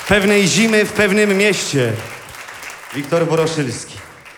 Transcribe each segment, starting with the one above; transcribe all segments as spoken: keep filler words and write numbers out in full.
Pewnej zimy w pewnym mieście. Wiktor Woroszylski.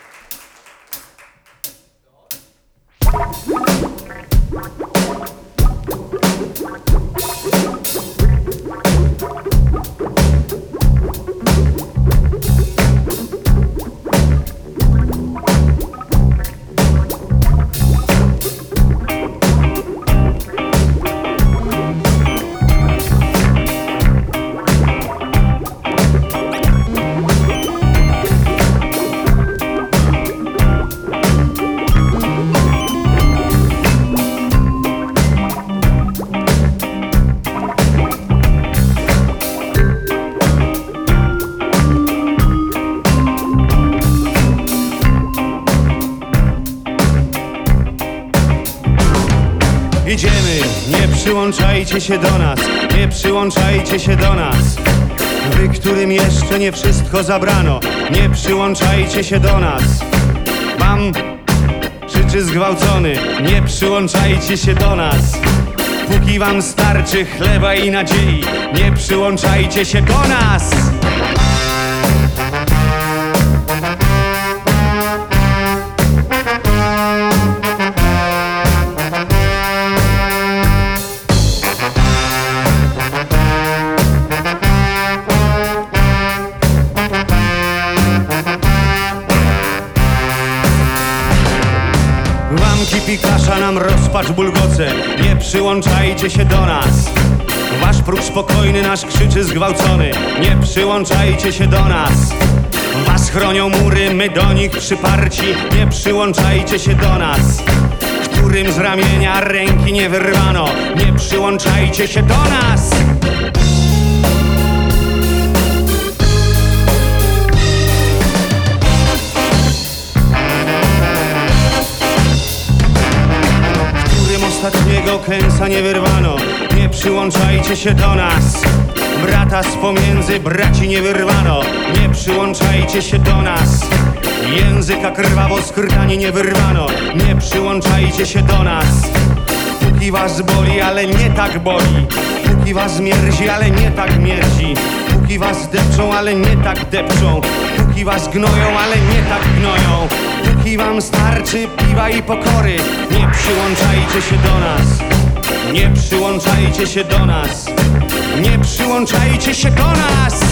Idziemy, nie przyłączajcie się do nas, nie przyłączajcie się do nas. Wy, którym jeszcze nie wszystko zabrano, nie przyłączajcie się do nas. Wam krzyczy zgwałcony, nie przyłączajcie się do nas. Póki wam starczy chleba i nadziei, nie przyłączajcie się do nas. Wam kipi kasza, nam rozpacz bulgoce, nie przyłączajcie się do nas. Wasz próg spokojny, nasz krzyczy zgwałcony, nie przyłączajcie się do nas. Was chronią mury, my do nich przyparci, nie przyłączajcie się do nas. Którym z ramienia ręki nie wyrwano, nie przyłączajcie się do nas. Ostatniego kęsa nie wyrwano, nie przyłączajcie się do nas. Brata z pomiędzy braci nie wyrwano, nie przyłączajcie się do nas. Języka krwawo z krtani nie wyrwano, nie przyłączajcie się do nas. Póki was boli, ale nie tak boli. Póki was mierzi, ale nie tak mierzi. Póki was depczą, ale nie tak depczą. Póki was gnoją, ale nie tak gnoją. Póki wam starczy piwa i pokory, nie przyłączajcie się do nas. Nie przyłączajcie się do nas. Nie przyłączajcie się do nas.